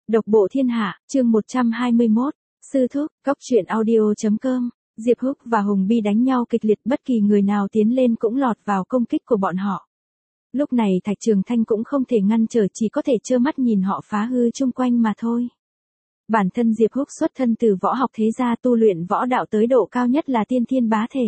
Độc bộ thiên hạ, chương 121, sư thúc, cóc truyện audio.com, Diệp Húc và Hùng Bi đánh nhau kịch liệt, bất kỳ người nào tiến lên cũng lọt vào công kích của bọn họ. Lúc này Thạch Trường Thanh cũng không thể ngăn trở, chỉ có thể trơ mắt nhìn họ phá hư chung quanh mà thôi. Bản thân Diệp Húc xuất thân từ võ học thế gia, tu luyện võ đạo tới độ cao nhất là tiên thiên bá thể.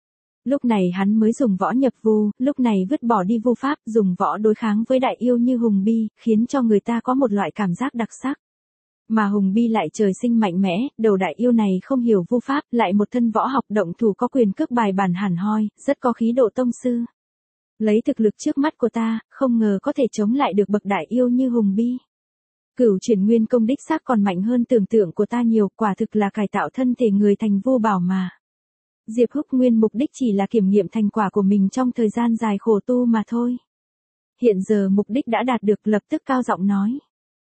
Lúc này hắn mới dùng võ nhập vu, lúc này vứt bỏ đi vu pháp, dùng võ đối kháng với đại yêu như Hùng Bi, khiến cho người ta có một loại cảm giác đặc sắc. Mà Hùng Bi lại trời sinh mạnh mẽ, đầu đại yêu này không hiểu vu pháp, lại một thân võ học động thủ có quyền cước bài bản hẳn hoi, rất có khí độ tông sư. Lấy thực lực trước mắt của ta, không ngờ có thể chống lại được bậc đại yêu như Hùng Bi. Cửu chuyển nguyên công đích xác còn mạnh hơn tưởng tượng của ta nhiều, quả thực là cải tạo thân thể người thành vô bảo mà. Diệp Húc nguyên mục đích chỉ là kiểm nghiệm thành quả của mình trong thời gian dài khổ tu mà thôi. Hiện giờ mục đích đã đạt được, lập tức cao giọng nói.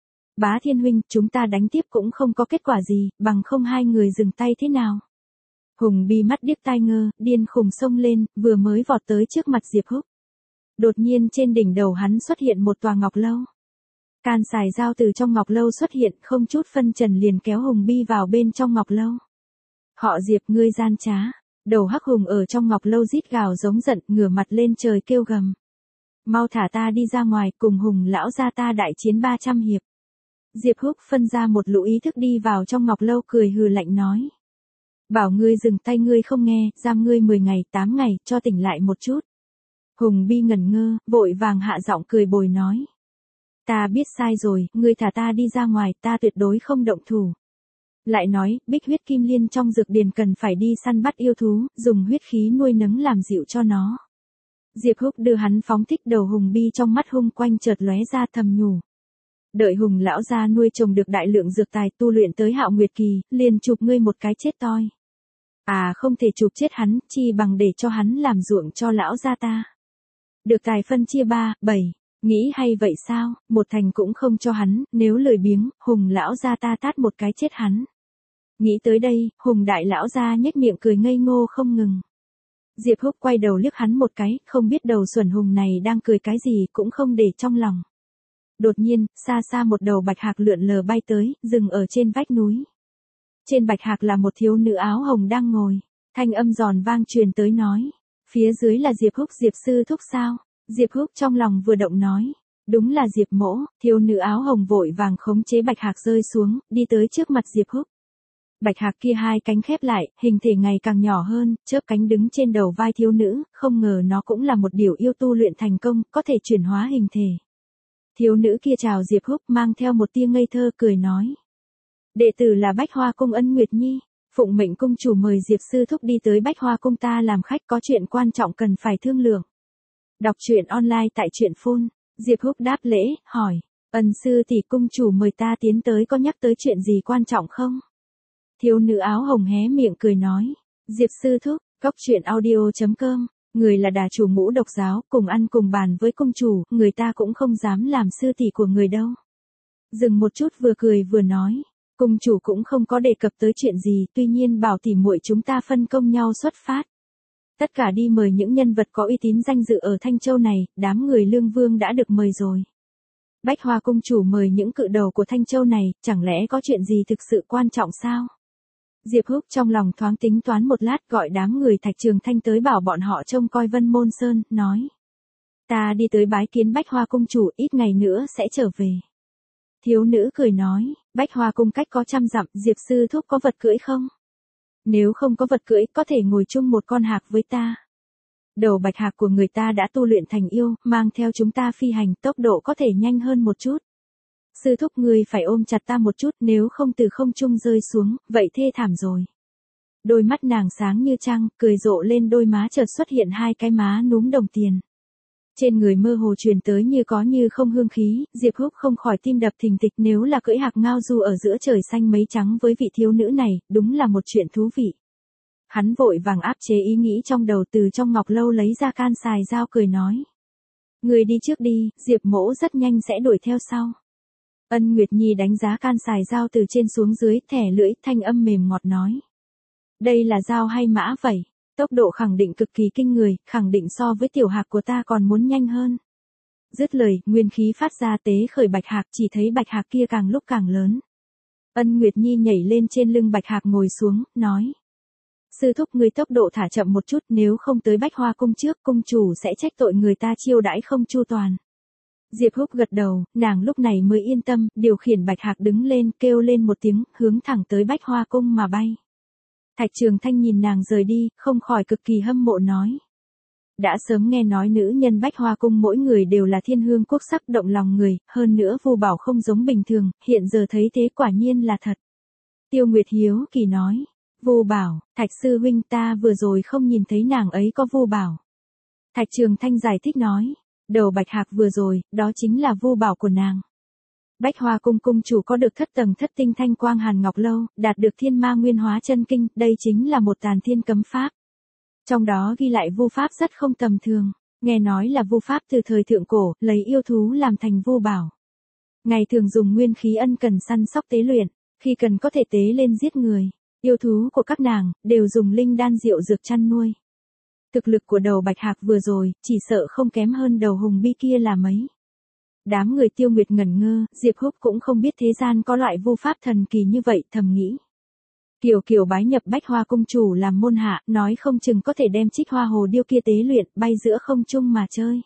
Bá Thiên huynh, chúng ta đánh tiếp cũng không có kết quả gì, bằng không hai người dừng tay thế nào. Hùng Bi mắt điếc tai ngơ, điên khùng xông lên, vừa mới vọt tới trước mặt Diệp Húc. Đột nhiên trên đỉnh đầu hắn xuất hiện một tòa ngọc lâu. Can xài dao từ trong ngọc lâu xuất hiện, không chút phân trần liền kéo Hùng Bi vào bên trong ngọc lâu. Họ Diệp, ngươi gian trá. Đầu hắc hùng ở trong ngọc lâu rít gào giống giận, ngửa mặt lên trời kêu gầm. Mau thả ta đi ra ngoài, cùng Hùng lão gia ta đại chiến 300 hiệp. Diệp Húc phân ra một lũ ý thức đi vào trong ngọc lâu, cười hừ lạnh nói. Bảo ngươi dừng tay ngươi không nghe, giam ngươi 10 ngày, 8 ngày, cho tỉnh lại một chút. Hùng Bi ngẩn ngơ, vội vàng hạ giọng cười bồi nói. Ta biết sai rồi, ngươi thả ta đi ra ngoài, ta tuyệt đối không động thủ. Lại nói, bích huyết kim liên trong dược điền cần phải đi săn bắt yêu thú, dùng huyết khí nuôi nấng làm dịu cho nó. Diệp Húc đưa hắn phóng thích đầu Hùng Bi, trong mắt hung quanh chợt lóe ra thầm nhủ. Đợi Hùng lão gia nuôi trồng được đại lượng dược tài, tu luyện tới Hạo Nguyệt kỳ, liền chụp ngươi một cái chết toi. À không thể chụp chết hắn, chi bằng để cho hắn làm ruộng cho lão gia ta. Được tài phân chia 3, 7. Nghĩ hay vậy sao, một thành cũng không cho hắn, nếu lười biếng, Hùng lão gia ta tát một cái chết hắn. Nghĩ tới đây, Hùng đại lão gia nhếch miệng cười ngây ngô không ngừng. Diệp Húc quay đầu liếc hắn một cái, không biết đầu xuẩn Hùng này đang cười cái gì, cũng không để trong lòng. Đột nhiên, xa xa một đầu bạch hạc lượn lờ bay tới, dừng ở trên vách núi. Trên bạch hạc là một thiếu nữ áo hồng đang ngồi, thanh âm giòn vang truyền tới nói. Phía dưới là Diệp Húc, Diệp sư thúc sao? Diệp Húc trong lòng vừa động nói. Đúng là Diệp mỗ, thiếu nữ áo hồng vội vàng khống chế bạch hạc rơi xuống, đi tới trước mặt Diệp Húc. Bạch hạc kia hai cánh khép lại, hình thể ngày càng nhỏ hơn, chớp cánh đứng trên đầu vai thiếu nữ, không ngờ nó cũng là một điều yêu tu luyện thành công, có thể chuyển hóa hình thể. Thiếu nữ kia chào Diệp Húc, mang theo một tia ngây thơ, cười nói. Đệ tử là Bách Hoa Cung Ân Nguyệt Nhi, phụng mệnh cung chủ mời Diệp sư thúc đi tới Bách Hoa Cung ta làm khách, có chuyện quan trọng cần phải thương lượng. Đọc truyện online tại truyện phone. Diệp Húc đáp lễ, hỏi. Ân sư tỷ, cung chủ mời ta tiến tới có nhắc tới chuyện gì quan trọng không? Thiếu nữ áo hồng hé miệng cười nói. Diệp sư thúc, cóc truyện audio.com. Người là đà chủ Ngũ Độc giáo, cùng ăn cùng bàn với cung chủ, người ta cũng không dám làm sư tỷ của người đâu. Dừng một chút vừa cười vừa nói. Cung chủ cũng không có đề cập tới chuyện gì, tuy nhiên bảo tỉ muội chúng ta phân công nhau xuất phát. Tất cả đi mời những nhân vật có uy tín danh dự ở Thanh Châu này, đám người Lương Vương đã được mời rồi. Bách Hoa cung chủ mời những cự đầu của Thanh Châu này, chẳng lẽ có chuyện gì thực sự quan trọng sao? Diệp Húc trong lòng thoáng tính toán một lát, gọi đám người Thạch Trường Thanh tới bảo bọn họ trông coi Vân Môn Sơn, nói. Ta đi tới bái kiến Bách Hoa cung chủ, ít ngày nữa sẽ trở về. Thiếu nữ cười nói, Bách Hoa cung cách có 100 dặm, Diệp sư thúc có vật cưỡi không? Nếu không có vật cưỡi, có thể ngồi chung một con hạc với ta. Đầu bạch hạc của người ta đã tu luyện thành yêu, mang theo chúng ta phi hành, tốc độ có thể nhanh hơn một chút. Sư thúc ngươi phải ôm chặt ta một chút, nếu không từ không trung rơi xuống, vậy thê thảm rồi. Đôi mắt nàng sáng như trăng, cười rộ lên, đôi má chợt xuất hiện hai cái má núm đồng tiền. Trên người mơ hồ truyền tới như có như không hương khí, Diệp Húc không khỏi tim đập thình thịch, nếu là cưỡi hạc ngao du ở giữa trời xanh mấy trắng với vị thiếu nữ này, đúng là một chuyện thú vị. Hắn vội vàng áp chế ý nghĩ trong đầu, từ trong ngọc lâu lấy ra can xài dao, cười nói. Người đi trước đi, Diệp mỗ rất nhanh sẽ đuổi theo sau. Ân Nguyệt Nhi đánh giá can xài dao từ trên xuống dưới, thẻ lưỡi, thanh âm mềm ngọt nói. Đây là dao hay mã vậy? Tốc độ khẳng định cực kỳ kinh người, khẳng định so với tiểu hạc của ta còn muốn nhanh hơn. Dứt lời, nguyên khí phát ra tế khởi Bạch Hạc, chỉ thấy Bạch Hạc kia càng lúc càng lớn. Ân Nguyệt Nhi nhảy lên trên lưng Bạch Hạc ngồi xuống, nói. Sư thúc người tốc độ thả chậm một chút, nếu không tới Bách Hoa cung trước, cung chủ sẽ trách tội người ta chiêu đãi không chu toàn. Diệp Húc gật đầu, nàng lúc này mới yên tâm, điều khiển Bạch Hạc đứng lên, kêu lên một tiếng, hướng thẳng tới Bách Hoa cung mà bay. Thạch Trường Thanh nhìn nàng rời đi, không khỏi cực kỳ hâm mộ nói. Đã sớm nghe nói nữ nhân Bách Hoa cung mỗi người đều là thiên hương quốc sắc động lòng người, hơn nữa Vu Bảo không giống bình thường, hiện giờ thấy thế quả nhiên là thật. Tiêu Nguyệt hiếu kỳ nói. Vu Bảo, Thạch sư huynh ta vừa rồi không nhìn thấy nàng ấy có Vu Bảo. Thạch Trường Thanh giải thích nói. Đầu Bạch Hạc vừa rồi, đó chính là Vu Bảo của nàng. Bách Hoa cung cung chủ có được thất tầng thất tinh thanh quang hàn ngọc lâu, đạt được thiên ma nguyên hóa chân kinh, đây chính là một tàn thiên cấm pháp. Trong đó ghi lại vu pháp rất không tầm thường, nghe nói là vu pháp từ thời thượng cổ, lấy yêu thú làm thành Vu Bảo. Ngày thường dùng nguyên khí ân cần săn sóc tế luyện, khi cần có thể tế lên giết người. Yêu thú của các nàng, đều dùng linh đan diệu dược chăn nuôi. Thực lực của đầu Bạch Hạc vừa rồi, chỉ sợ không kém hơn đầu Hùng Bi kia là mấy. Đám người Tiêu Nguyệt ngẩn ngơ, Diệp Húc cũng không biết thế gian có loại vu pháp thần kỳ như vậy, thầm nghĩ. Kiều Kiều bái nhập Bách Hoa cung chủ làm môn hạ, nói không chừng có thể đem Trích Hoa Hồ Điêu kia tế luyện, bay giữa không trung mà chơi.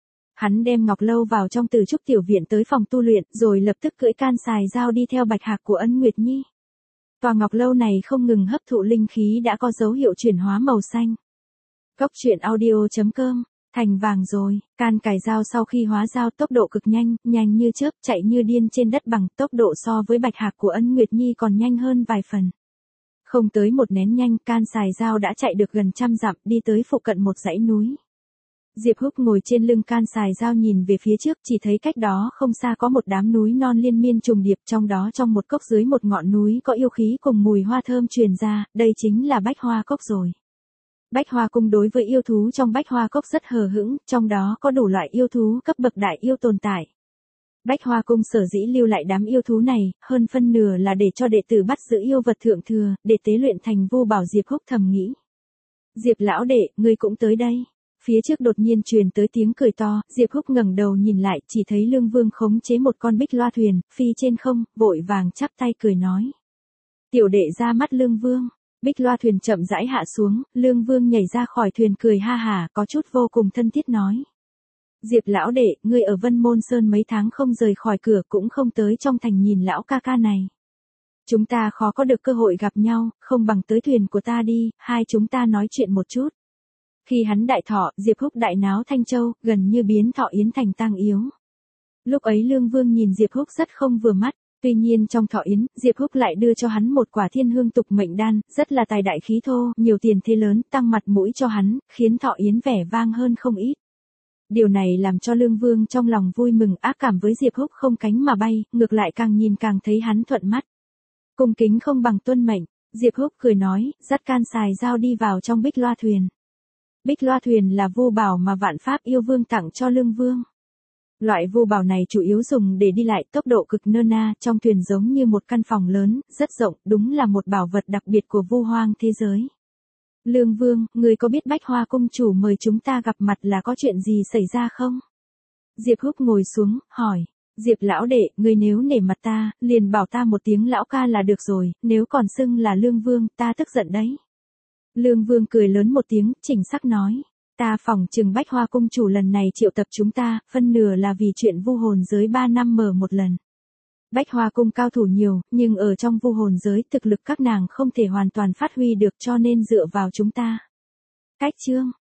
Hắn đem Ngọc Lâu vào trong Từ Trúc tiểu viện tới phòng tu luyện, rồi lập tức cưỡi can xài dao đi theo Bạch Hạc của Ân Nguyệt Nhi. Tòa Ngọc Lâu này không ngừng hấp thụ linh khí đã có dấu hiệu chuyển hóa màu xanh. Cốc truyện audio.com, thành vàng rồi, can cài dao sau khi hóa dao tốc độ cực nhanh, nhanh như chớp, chạy như điên trên đất bằng, tốc độ so với Bạch Hạc của Ân Nguyệt Nhi còn nhanh hơn vài phần. Không tới một nén nhanh, can xài dao đã chạy được gần 100 dặm, đi tới phụ cận một dãy núi. Diệp Húc ngồi trên lưng can xài dao nhìn về phía trước, chỉ thấy cách đó không xa có một đám núi non liên miên trùng điệp, trong đó trong một cốc dưới một ngọn núi có yêu khí cùng mùi hoa thơm truyền ra, đây chính là Bách Hoa cốc rồi. Bách Hoa cung đối với yêu thú trong Bách Hoa cốc rất hờ hững, trong đó có đủ loại yêu thú cấp bậc đại yêu tồn tại. Bách Hoa cung sở dĩ lưu lại đám yêu thú này, hơn phân nửa là để cho đệ tử bắt giữ yêu vật thượng thừa, để tế luyện thành Vu Bảo. Diệp Húc thầm nghĩ. Diệp lão đệ, ngươi cũng tới đây. Phía trước đột nhiên truyền tới tiếng cười to, Diệp Húc ngẩng đầu nhìn lại, chỉ thấy Lương Vương khống chế một con bích loa thuyền, phi trên không, vội vàng chắp tay cười nói. Tiểu đệ ra mắt Lương Vương. Bích loa thuyền chậm rãi hạ xuống, Lương Vương nhảy ra khỏi thuyền cười ha hả, có chút vô cùng thân thiết nói. Diệp lão đệ, ngươi ở Vân Môn Sơn mấy tháng không rời khỏi cửa, cũng không tới trong thành nhìn lão ca ca này. Chúng ta khó có được cơ hội gặp nhau, không bằng tới thuyền của ta đi, hai chúng ta nói chuyện một chút. Khi hắn đại thọ, Diệp Húc đại náo Thanh Châu, gần như biến thọ yến thành tang yếu. Lúc ấy Lương Vương nhìn Diệp Húc rất không vừa mắt, tuy nhiên trong thọ yến, Diệp Húc lại đưa cho hắn một quả thiên hương tục mệnh đan, rất là tài đại khí thô, nhiều tiền thế lớn, tăng mặt mũi cho hắn, khiến thọ yến vẻ vang hơn không ít. Điều này làm cho Lương Vương trong lòng vui mừng, ác cảm với Diệp Húc không cánh mà bay, ngược lại càng nhìn càng thấy hắn thuận mắt. Cung kính không bằng tuân mệnh, Diệp Húc cười nói, dắt can xài dao đi vào trong bích loa thuyền. Bích loa thuyền là Vu Bảo mà Vạn Pháp Yêu Vương tặng cho Lương Vương. Loại Vu Bảo này chủ yếu dùng để đi lại, tốc độ cực nơ na, trong thuyền giống như một căn phòng lớn, rất rộng, đúng là một bảo vật đặc biệt của Vu Hoang thế giới. Lương Vương, người có biết Bách Hoa cung chủ mời chúng ta gặp mặt là có chuyện gì xảy ra không? Diệp Húc ngồi xuống, hỏi. Diệp lão đệ, người nếu nể mặt ta, liền bảo ta một tiếng lão ca là được rồi, nếu còn xưng là Lương Vương, ta tức giận đấy. Lương Vương cười lớn một tiếng, chỉnh sắc nói. Ta phỏng chừng Bách Hoa cung chủ lần này triệu tập chúng ta, phân nửa là vì chuyện vu hồn giới 3 năm mở một lần. Bách Hoa cung cao thủ nhiều, nhưng ở trong vu hồn giới thực lực các nàng không thể hoàn toàn phát huy được, cho nên dựa vào chúng ta. Cách chương